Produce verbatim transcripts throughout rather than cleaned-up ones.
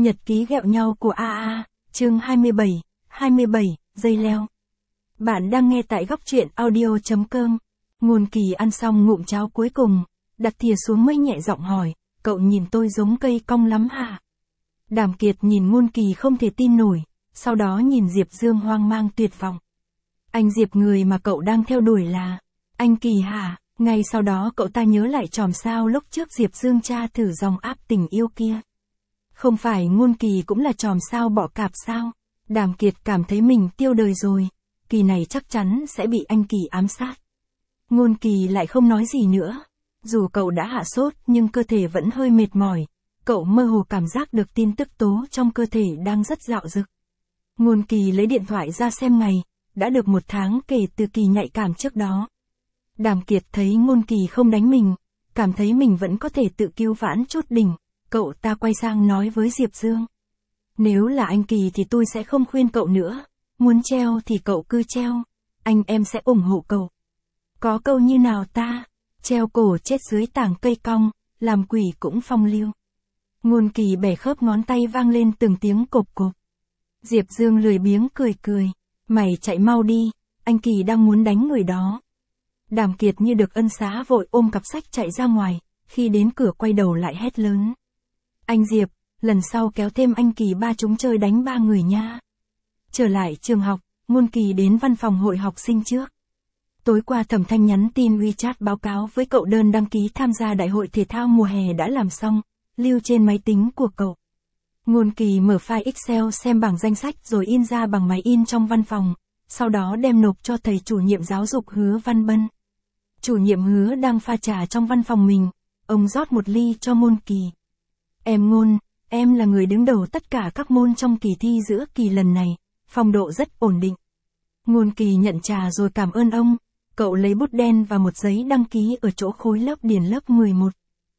Nhật ký ghẹo nhau của a a, chương hai mươi bảy, hai mươi bảy, dây leo. Bạn đang nghe tại góc truyện audio chấm com. Ngôn Kỳ ăn xong ngụm cháo cuối cùng, đặt thìa xuống mới nhẹ giọng hỏi, cậu nhìn tôi giống cây cong lắm hả? Đàm Kiệt nhìn Ngôn Kỳ không thể tin nổi, sau đó nhìn Diệp Dương hoang mang tuyệt vọng. Anh Diệp người mà cậu đang theo đuổi là anh Kỳ hả? Ngay sau đó cậu ta nhớ lại chòm sao lúc trước Diệp Dương tra thử dòng áp tình yêu kia. Không phải Ngôn Kỳ cũng là chòm sao bọ cạp sao? Đàm Kiệt cảm thấy mình tiêu đời rồi, kỳ này chắc chắn sẽ bị anh Kỳ ám sát. Ngôn Kỳ lại không nói gì nữa. Dù cậu đã hạ sốt nhưng cơ thể vẫn hơi mệt mỏi, cậu mơ hồ cảm giác được tin tức tố trong cơ thể đang rất dạo dực. Ngôn Kỳ lấy điện thoại ra xem ngày, đã được một tháng kể từ kỳ nhạy cảm trước đó. Đàm Kiệt thấy Ngôn Kỳ không đánh mình, cảm thấy mình vẫn có thể tự cứu vãn chút đỉnh, cậu ta quay sang nói với Diệp Dương. Nếu là anh Kỳ thì tôi sẽ không khuyên cậu nữa, muốn treo thì cậu cứ treo, anh em sẽ ủng hộ cậu. Có câu như nào ta, treo cổ chết dưới tảng cây cong, làm quỷ cũng phong lưu. Ngôn Kỳ bẻ khớp ngón tay vang lên từng tiếng cộp cộp. Diệp Dương lười biếng cười cười, mày chạy mau đi, anh Kỳ đang muốn đánh người đó. Đàm Kiệt như được ân xá vội ôm cặp sách chạy ra ngoài, khi đến cửa quay đầu lại hét lớn. Anh Diệp, lần sau kéo thêm anh Kỳ ba chúng chơi đánh ba người nha. Trở lại trường học, Ngôn Kỳ đến văn phòng hội học sinh trước. Tối qua Thẩm Thanh nhắn tin WeChat báo cáo với cậu đơn đăng ký tham gia đại hội thể thao mùa hè đã làm xong, lưu trên máy tính của cậu. Ngôn Kỳ mở file Excel xem bảng danh sách rồi in ra bằng máy in trong văn phòng, sau đó đem nộp cho thầy chủ nhiệm giáo dục Hứa Văn Bân. Chủ nhiệm Hứa đang pha trà trong văn phòng mình, ông rót một ly cho Ngôn Kỳ. Em Ngôn, em là người đứng đầu tất cả các môn trong kỳ thi giữa kỳ lần này, phong độ rất ổn định. Ngôn Kỳ nhận trà rồi cảm ơn ông, cậu lấy bút đen và một giấy đăng ký ở chỗ khối lớp điền lớp mười một.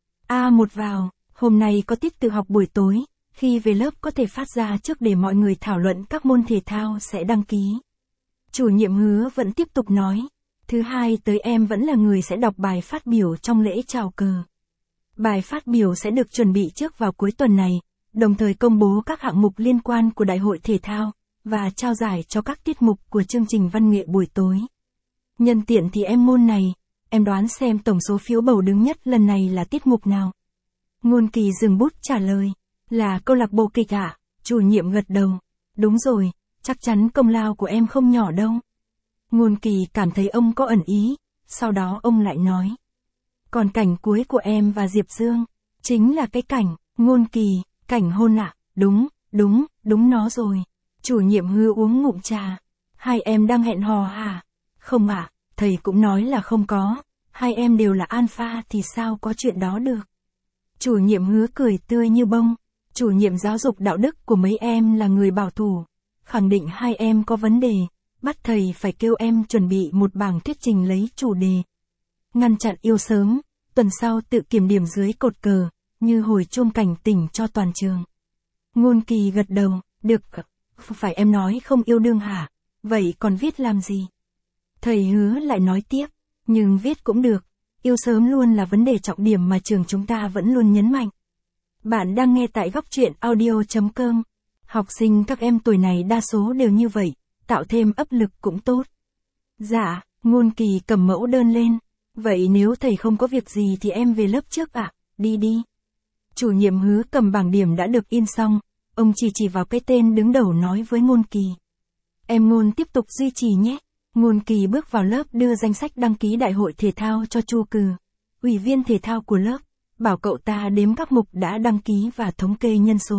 A một vào, hôm nay có tiết tự học buổi tối, khi về lớp có thể phát ra trước để mọi người thảo luận các môn thể thao sẽ đăng ký. Chủ nhiệm Hứa vẫn tiếp tục nói, thứ hai tới em vẫn là người sẽ đọc bài phát biểu trong lễ chào cờ. Bài phát biểu sẽ được chuẩn bị trước vào cuối tuần này, đồng thời công bố các hạng mục liên quan của đại hội thể thao, và trao giải cho các tiết mục của chương trình văn nghệ buổi tối. Nhân tiện thì em Ngôn này, em đoán xem tổng số phiếu bầu đứng nhất lần này là tiết mục nào? Ngôn Kỳ dừng bút trả lời, là câu lạc bộ kịch ạ. Chủ nhiệm gật đầu, đúng rồi, chắc chắn công lao của em không nhỏ đâu. Ngôn Kỳ cảm thấy ông có ẩn ý, sau đó ông lại nói. Còn cảnh cuối của em và Diệp Dương, chính là cái cảnh, Ngôn Kỳ, cảnh hôn ạ, đúng, đúng, đúng nó rồi. Chủ nhiệm Hứa uống ngụm trà, hai em đang hẹn hò hả? Không ạ, thầy cũng nói là không có, hai em đều là alpha thì sao có chuyện đó được. Chủ nhiệm Hứa cười tươi như bông, chủ nhiệm giáo dục đạo đức của mấy em là người bảo thủ, khẳng định hai em có vấn đề, bắt thầy phải kêu em chuẩn bị một bảng thuyết trình lấy chủ đề. Ngăn chặn yêu sớm, tuần sau tự kiểm điểm dưới cột cờ, như hồi chuông cảnh tỉnh cho toàn trường. Ngôn Kỳ gật đầu, được, phải em nói không yêu đương hả? Vậy còn viết làm gì? Thầy Hứa lại nói tiếp, nhưng viết cũng được, yêu sớm luôn là vấn đề trọng điểm mà trường chúng ta vẫn luôn nhấn mạnh. Bạn đang nghe tại góc truyện audio chấm com. Học sinh các em tuổi này đa số đều như vậy, tạo thêm áp lực cũng tốt. Dạ, Ngôn Kỳ cầm mẫu đơn lên. Vậy nếu thầy không có việc gì thì em về lớp trước ạ, à? Đi đi. Chủ nhiệm Hứa cầm bảng điểm đã được in xong, ông chỉ chỉ vào cái tên đứng đầu nói với Ngôn Kỳ. Em Ngôn tiếp tục duy trì nhé. Ngôn Kỳ bước vào lớp đưa danh sách đăng ký đại hội thể thao cho Chu Cừ, ủy viên thể thao của lớp, bảo cậu ta đếm các mục đã đăng ký và thống kê nhân số.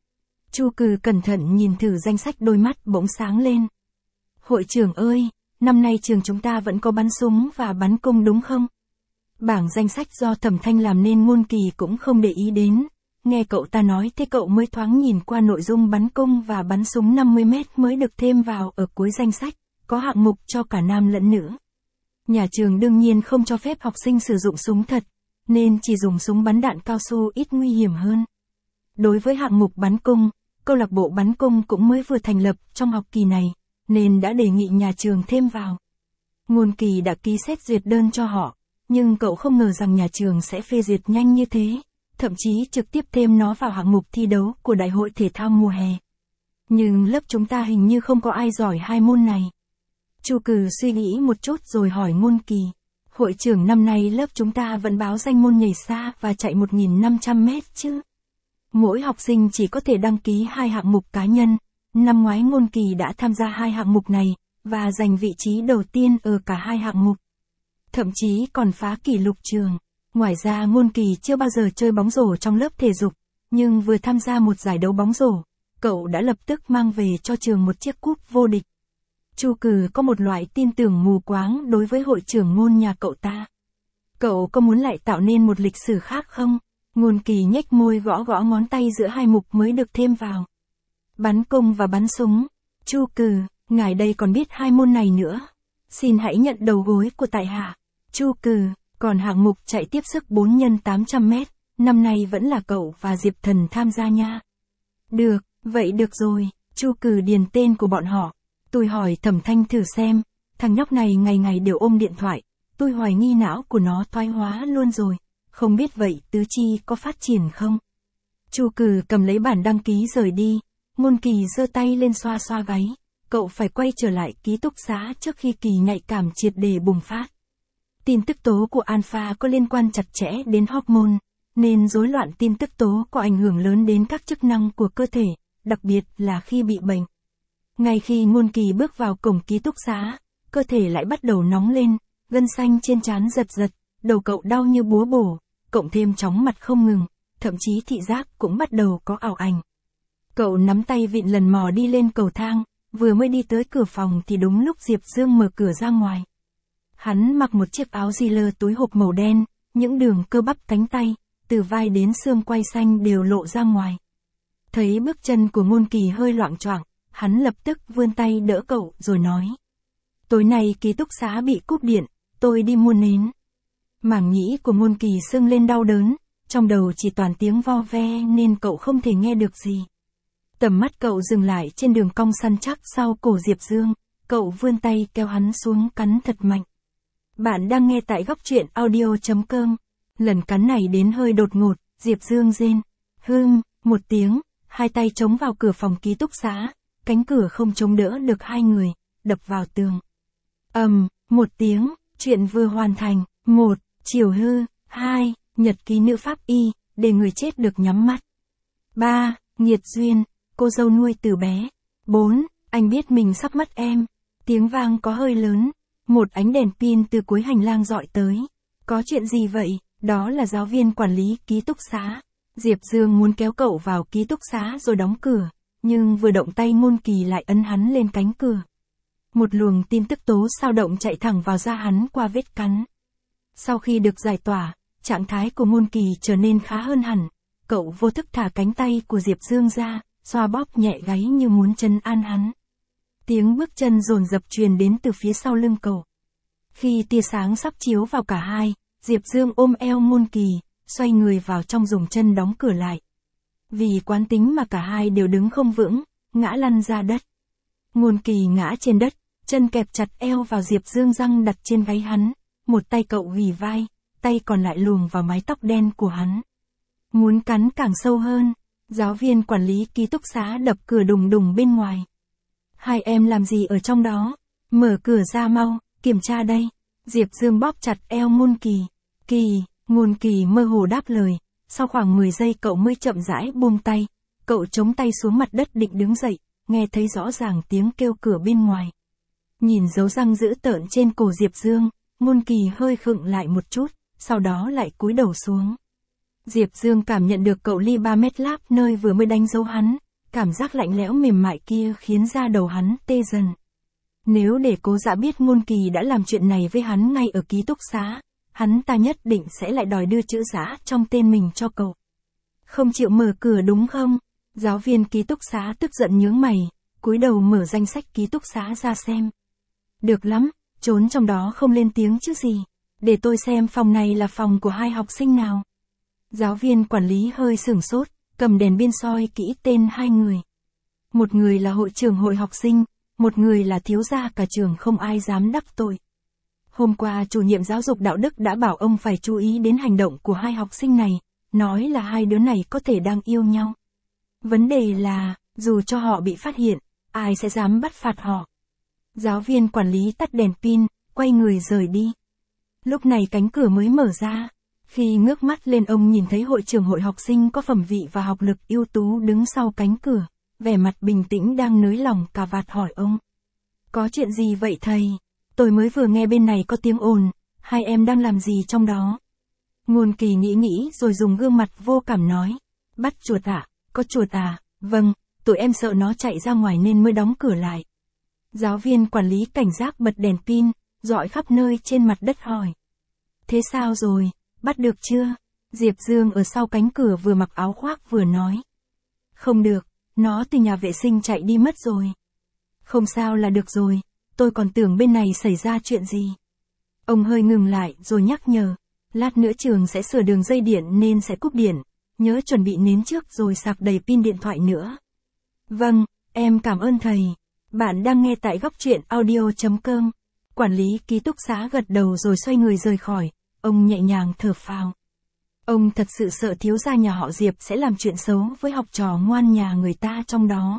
Chu Cừ cẩn thận nhìn thử danh sách đôi mắt bỗng sáng lên. Hội trưởng ơi, năm nay trường chúng ta vẫn có bắn súng và bắn cung đúng không? Bảng danh sách do Thẩm Thanh làm nên Ngôn Kỳ cũng không để ý đến, nghe cậu ta nói thế cậu mới thoáng nhìn qua nội dung bắn cung và bắn súng năm mươi mét mới được thêm vào ở cuối danh sách, có hạng mục cho cả nam lẫn nữ. Nhà trường đương nhiên không cho phép học sinh sử dụng súng thật, nên chỉ dùng súng bắn đạn cao su ít nguy hiểm hơn. Đối với hạng mục bắn cung, câu lạc bộ bắn cung cũng mới vừa thành lập trong học kỳ này, nên đã đề nghị nhà trường thêm vào. Ngôn Kỳ đã ký xét duyệt đơn cho họ, nhưng cậu không ngờ rằng nhà trường sẽ phê duyệt nhanh như thế. thậm chí trực tiếp thêm nó vào hạng mục thi đấu của đại hội thể thao mùa hè. Nhưng lớp chúng ta hình như không có ai giỏi hai môn này. Chu Cừ suy nghĩ một chút rồi hỏi Ngôn Kỳ. Hội trưởng năm nay lớp chúng ta vẫn báo danh môn nhảy xa và chạy một nghìn năm trăm mét chứ. Mỗi học sinh chỉ có thể đăng ký hai hạng mục cá nhân. Năm ngoái Ngôn Kỳ đã tham gia hai hạng mục này, và giành vị trí đầu tiên ở cả hai hạng mục. Thậm chí còn phá kỷ lục trường. Ngoài ra Ngôn Kỳ chưa bao giờ chơi bóng rổ trong lớp thể dục, nhưng vừa tham gia một giải đấu bóng rổ, cậu đã lập tức mang về cho trường một chiếc cúp vô địch. Chu Cừ có một loại tin tưởng mù quáng đối với hội trưởng Ngôn nhà cậu ta. Cậu có muốn lại tạo nên một lịch sử khác không? Ngôn Kỳ nhếch môi gõ gõ ngón tay giữa hai mục mới được thêm vào. Bắn cung và bắn súng. Chu Cừ, ngài đây còn biết hai môn này nữa. Xin hãy nhận đầu gối của tại hạ. Chu Cừ, còn hạng mục chạy tiếp sức bốn nhân tám trăm mét, năm nay vẫn là cậu và Diệp Thần tham gia nha. Được, vậy được rồi, Chu Cừ điền tên của bọn họ. Tôi hỏi Thẩm Thanh thử xem, thằng nhóc này ngày ngày đều ôm điện thoại, tôi hoài nghi não của nó thoái hóa luôn rồi, không biết vậy tứ chi có phát triển không? Chu Cừ cầm lấy bản đăng ký rời đi, Ngôn Kỳ giơ tay lên xoa xoa gáy, cậu phải quay trở lại ký túc xá trước khi kỳ nhạy cảm triệt để bùng phát. Tin tức tố của alpha có liên quan chặt chẽ đến hormone, nên rối loạn tin tức tố có ảnh hưởng lớn đến các chức năng của cơ thể, đặc biệt là khi bị bệnh. Ngay khi Ngôn Kỳ bước vào cổng ký túc xá, cơ thể lại bắt đầu nóng lên, gân xanh trên trán giật giật, đầu cậu đau như búa bổ, cộng thêm chóng mặt không ngừng, thậm chí thị giác cũng bắt đầu có ảo ảnh. Cậu nắm tay vịn lần mò đi lên cầu thang, vừa mới đi tới cửa phòng thì đúng lúc Diệp Dương mở cửa ra ngoài. Hắn mặc một chiếc áo Ziller túi hộp màu đen, những đường cơ bắp cánh tay, từ vai đến xương quai xanh đều lộ ra ngoài. Thấy bước chân của Ngôn Kỳ hơi loạng choạng, hắn lập tức vươn tay đỡ cậu rồi nói. Tối nay ký túc xá bị cúp điện, tôi đi mua nến. Mảng nhĩ của Ngôn Kỳ sưng lên đau đớn, trong đầu chỉ toàn tiếng vo ve nên cậu không thể nghe được gì. Tầm mắt cậu dừng lại trên đường cong săn chắc sau cổ Diệp Dương, cậu vươn tay kéo hắn xuống cắn thật mạnh. Bạn đang nghe tại góc truyện audio chấm com. Lần cắn này đến hơi đột ngột, Diệp Dương rên. Hương, một tiếng, hai tay chống vào cửa phòng ký túc xá, cánh cửa không chống đỡ được hai người, đập vào tường. Ầm, um, một tiếng, chuyện vừa hoàn thành. Một, chiều hư. Hai, nhật ký nữ pháp y, để người chết được nhắm mắt. Ba, nghiệt duyên, cô dâu nuôi từ bé. Bốn, anh biết mình sắp mất em. Tiếng vang có hơi lớn. Một ánh đèn pin từ cuối hành lang dọi tới. Có chuyện gì vậy? Đó là giáo viên quản lý ký túc xá. Diệp Dương muốn kéo cậu vào ký túc xá rồi đóng cửa, nhưng vừa động tay Ngôn Kỳ lại ấn hắn lên cánh cửa. Một luồng tin tức tố sao động chạy thẳng vào da hắn qua vết cắn. Sau khi được giải tỏa, trạng thái của Ngôn Kỳ trở nên khá hơn hẳn. Cậu vô thức thả cánh tay của Diệp Dương ra, xoa bóp nhẹ gáy như muốn trấn an hắn. Tiếng bước chân dồn dập truyền đến từ phía sau lưng cậu. Khi tia sáng sắp chiếu vào cả hai, Diệp Dương ôm eo Ngôn Kỳ, xoay người vào trong dùng chân đóng cửa lại. Vì quán tính mà cả hai đều đứng không vững, ngã lăn ra đất. Ngôn Kỳ ngã trên đất, chân kẹp chặt eo vào Diệp Dương răng đặt trên gáy hắn, một tay cậu ghì vai, tay còn lại luồn vào mái tóc đen của hắn. Muốn cắn càng sâu hơn, giáo viên quản lý ký túc xá đập cửa đùng đùng bên ngoài. Hai em làm gì ở trong đó? Mở cửa ra mau, kiểm tra đây. Diệp Dương bóp chặt eo Ngôn Kỳ. Kỳ, Ngôn Kỳ mơ hồ đáp lời, sau khoảng mười giây cậu mới chậm rãi buông tay. Cậu chống tay xuống mặt đất định đứng dậy, nghe thấy rõ ràng tiếng kêu cửa bên ngoài. Nhìn dấu răng dữ tợn trên cổ Diệp Dương, Ngôn Kỳ hơi khựng lại một chút, sau đó lại cúi đầu xuống. Diệp Dương cảm nhận được cậu ly ba mét láp nơi vừa mới đánh dấu hắn, cảm giác lạnh lẽo mềm mại kia khiến da đầu hắn tê dần. Nếu để Cố Dạ biết Ngôn Kỳ đã làm chuyện này với hắn ngay ở ký túc xá, hắn ta nhất định sẽ lại đòi đưa chữ Dã trong tên mình cho cậu. Không chịu mở cửa đúng không? Giáo viên ký túc xá tức giận nhướng mày, cúi đầu mở danh sách ký túc xá ra xem. Được lắm, trốn trong đó không lên tiếng chứ gì. Để tôi xem phòng này là phòng của hai học sinh nào. Giáo viên quản lý hơi sửng sốt, cầm đèn pin soi kỹ tên hai người. Một người là hội trưởng hội học sinh, một người là thiếu gia cả trường không ai dám đắc tội. Hôm qua chủ nhiệm giáo dục đạo đức đã bảo ông phải chú ý đến hành động của hai học sinh này, nói là hai đứa này có thể đang yêu nhau. Vấn đề là, dù cho họ bị phát hiện, ai sẽ dám bắt phạt họ. Giáo viên quản lý tắt đèn pin, quay người rời đi. Lúc này cánh cửa mới mở ra. Khi ngước mắt lên ông nhìn thấy hội trưởng hội học sinh có phẩm vị và học lực ưu tú đứng sau cánh cửa, vẻ mặt bình tĩnh đang nới lỏng cà vạt hỏi ông. Có chuyện gì vậy thầy? Tôi mới vừa nghe bên này có tiếng ồn, hai em đang làm gì trong đó? Ngôn Kỳ nghĩ nghĩ rồi dùng gương mặt vô cảm nói. Bắt chuột à? Có chuột à? Vâng, tụi em sợ nó chạy ra ngoài nên mới đóng cửa lại. Giáo viên quản lý cảnh giác bật đèn pin, dọi khắp nơi trên mặt đất hỏi. Thế sao rồi? Bắt được chưa? Diệp Dương ở sau cánh cửa vừa mặc áo khoác vừa nói. Không được, nó từ nhà vệ sinh chạy đi mất rồi. Không sao là được rồi, tôi còn tưởng bên này xảy ra chuyện gì. Ông hơi ngừng lại rồi nhắc nhở. Lát nữa trường sẽ sửa đường dây điện nên sẽ cúp điện, nhớ chuẩn bị nến trước rồi sạc đầy pin điện thoại nữa. Vâng, em cảm ơn thầy. Bạn đang nghe tại góc truyện audio chấm com. Quản lý ký túc xá gật đầu rồi xoay người rời khỏi, ông nhẹ nhàng thở phào. Ông thật sự sợ thiếu gia nhà họ Diệp sẽ làm chuyện xấu với học trò ngoan nhà người ta trong đó.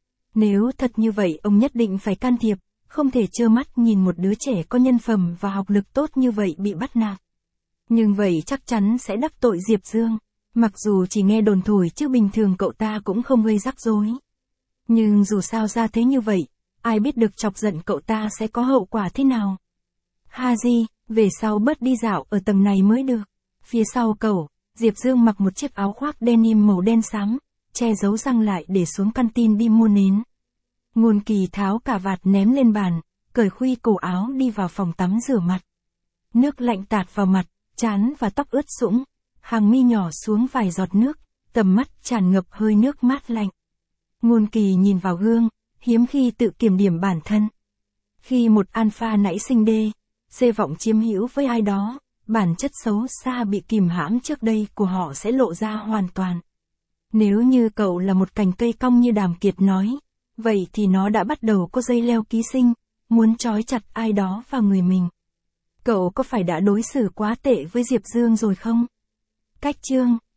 Nếu thật như vậy ông nhất định phải can thiệp, không thể trơ mắt nhìn một đứa trẻ có nhân phẩm và học lực tốt như vậy bị bắt nạt. Nhưng vậy chắc chắn sẽ đắc tội Diệp Dương, mặc dù chỉ nghe đồn thổi chứ bình thường cậu ta cũng không gây rắc rối. Nhưng dù sao ra thế như vậy, ai biết được chọc giận cậu ta sẽ có hậu quả thế nào. Haji, về sau bớt đi dạo ở tầng này mới được. Phía sau cậu, Diệp Dương mặc một chiếc áo khoác denim màu đen xám, che giấu răng lại để xuống căn tin đi mua nến. Ngôn Kỳ tháo cà vạt ném lên bàn, cởi khuy cổ áo đi vào phòng tắm rửa mặt. Nước lạnh tạt vào mặt, trán và tóc ướt sũng, hàng mi nhỏ xuống vài giọt nước, tầm mắt tràn ngập hơi nước mát lạnh. Ngôn Kỳ nhìn vào gương, hiếm khi tự kiểm điểm bản thân. Khi một alpha nảy sinh đê, xê vọng chiếm hữu với ai đó, bản chất xấu xa bị kìm hãm trước đây của họ sẽ lộ ra hoàn toàn. Nếu như cậu là một cành cây cong như Đàm Kiệt nói, vậy thì nó đã bắt đầu có dây leo ký sinh, muốn trói chặt ai đó vào người mình. Cậu có phải đã đối xử quá tệ với Diệp Dương rồi không? Cách chương